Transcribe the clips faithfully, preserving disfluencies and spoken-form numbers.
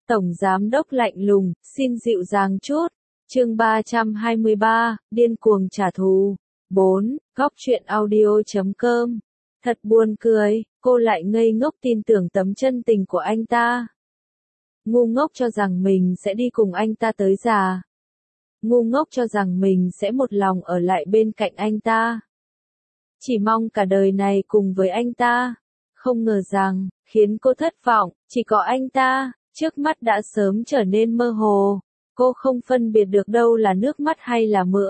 Tổng giám đốc lạnh lùng, xin dịu dàng chút. Chương ba trăm hai mươi ba, điên cuồng trả thù. bốn. Góc truyện audio chấm com. Thật buồn cười, cô lại ngây ngốc tin tưởng tấm chân tình của anh ta. Ngu ngốc cho rằng mình sẽ đi cùng anh ta tới già. Ngu ngốc cho rằng mình sẽ một lòng ở lại bên cạnh anh ta. Chỉ mong cả đời này cùng với anh ta. Không ngờ rằng, khiến cô thất vọng, chỉ có anh ta, trước mắt đã sớm trở nên mơ hồ. Cô không phân biệt được đâu là nước mắt hay là mỡ.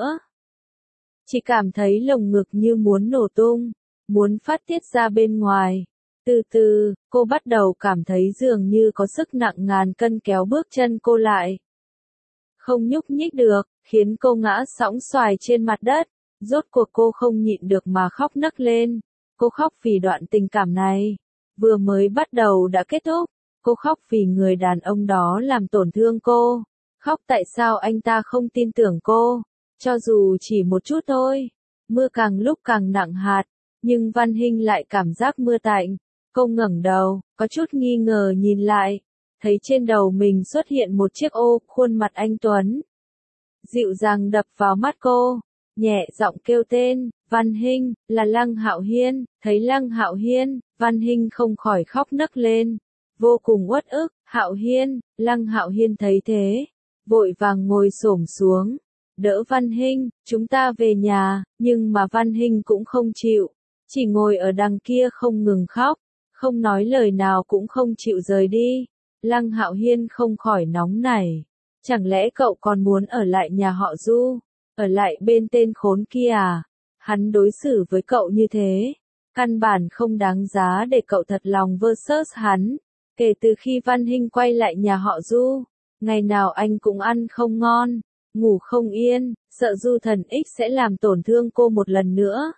Chỉ cảm thấy lồng ngực như muốn nổ tung, muốn phát tiết ra bên ngoài. Từ từ, cô bắt đầu cảm thấy dường như có sức nặng ngàn cân kéo bước chân cô lại. Không nhúc nhích được, khiến cô ngã sõng xoài trên mặt đất. Rốt cuộc cô không nhịn được mà khóc nấc lên. Cô khóc vì đoạn tình cảm này vừa mới bắt đầu đã kết thúc. Cô khóc vì người đàn ông đó làm tổn thương cô. Khóc tại sao anh ta không tin tưởng cô, cho dù chỉ một chút thôi. Mưa càng lúc càng nặng hạt, nhưng Văn Hinh lại cảm giác mưa tạnh. Cô ngẩng đầu, có chút nghi ngờ nhìn lại, thấy trên đầu mình xuất hiện một chiếc ô, khuôn mặt anh tuấn dịu dàng đập vào mắt cô, nhẹ giọng kêu tên, Văn Hinh, là Lăng Hạo Hiên. Thấy Lăng Hạo Hiên, Văn Hinh không khỏi khóc nấc lên, vô cùng uất ức. Hạo Hiên. Lăng Hạo Hiên thấy thế, vội vàng ngồi xổm xuống, đỡ Văn Hinh, chúng ta về nhà. Nhưng mà Văn Hinh cũng không chịu, chỉ ngồi ở đằng kia không ngừng khóc, không nói lời nào cũng không chịu rời đi. Lăng Hạo Hiên không khỏi nóng nảy, chẳng lẽ cậu còn muốn ở lại nhà họ Du, ở lại bên tên khốn kia à? Hắn đối xử với cậu như thế, căn bản không đáng giá để cậu thật lòng versus hắn. Kể từ khi Văn Hinh quay lại nhà họ Du, ngày nào anh cũng ăn không ngon, ngủ không yên, sợ Du Thần X sẽ làm tổn thương cô một lần nữa.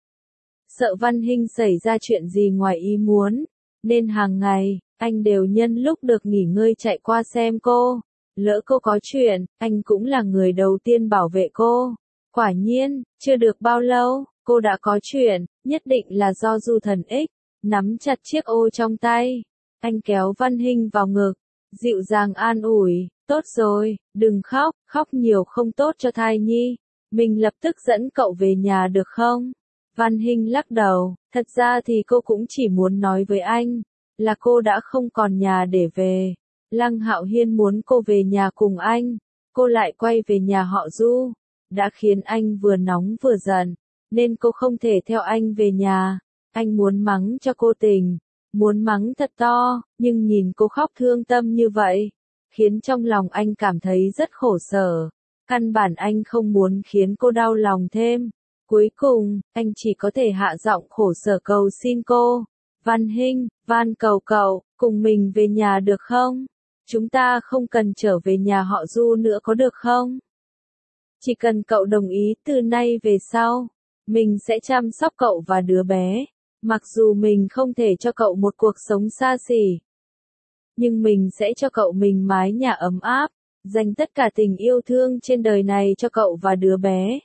Sợ Văn Hinh xảy ra chuyện gì ngoài ý muốn, nên hàng ngày, anh đều nhân lúc được nghỉ ngơi chạy qua xem cô. Lỡ cô có chuyện, anh cũng là người đầu tiên bảo vệ cô. Quả nhiên, chưa được bao lâu, cô đã có chuyện, nhất định là do Du Thần X. Nắm chặt chiếc ô trong tay, anh kéo Văn Hinh vào ngực, dịu dàng an ủi, tốt rồi, đừng khóc, khóc nhiều không tốt cho thai nhi. Mình lập tức dẫn cậu về nhà được không? Văn Hinh lắc đầu, thật ra thì cô cũng chỉ muốn nói với anh, là cô đã không còn nhà để về. Lăng Hạo Hiên muốn cô về nhà cùng anh, cô lại quay về nhà họ Du, đã khiến anh vừa nóng vừa giận, nên cô không thể theo anh về nhà. Anh muốn mắng cho cô tình, muốn mắng thật to, nhưng nhìn cô khóc thương tâm như vậy, khiến trong lòng anh cảm thấy rất khổ sở. Căn bản anh không muốn khiến cô đau lòng thêm. Cuối cùng, anh chỉ có thể hạ giọng khổ sở cầu xin cô. Văn Hinh, van cầu cậu, cùng mình về nhà được không? Chúng ta không cần trở về nhà họ Du nữa có được không? Chỉ cần cậu đồng ý từ nay về sau, mình sẽ chăm sóc cậu và đứa bé. Mặc dù mình không thể cho cậu một cuộc sống xa xỉ, nhưng mình sẽ cho cậu mình mái nhà ấm áp, dành tất cả tình yêu thương trên đời này cho cậu và đứa bé.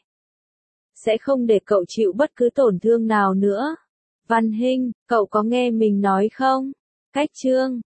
Sẽ không để cậu chịu bất cứ tổn thương nào nữa. Văn Hinh, cậu có nghe mình nói không? Cách chương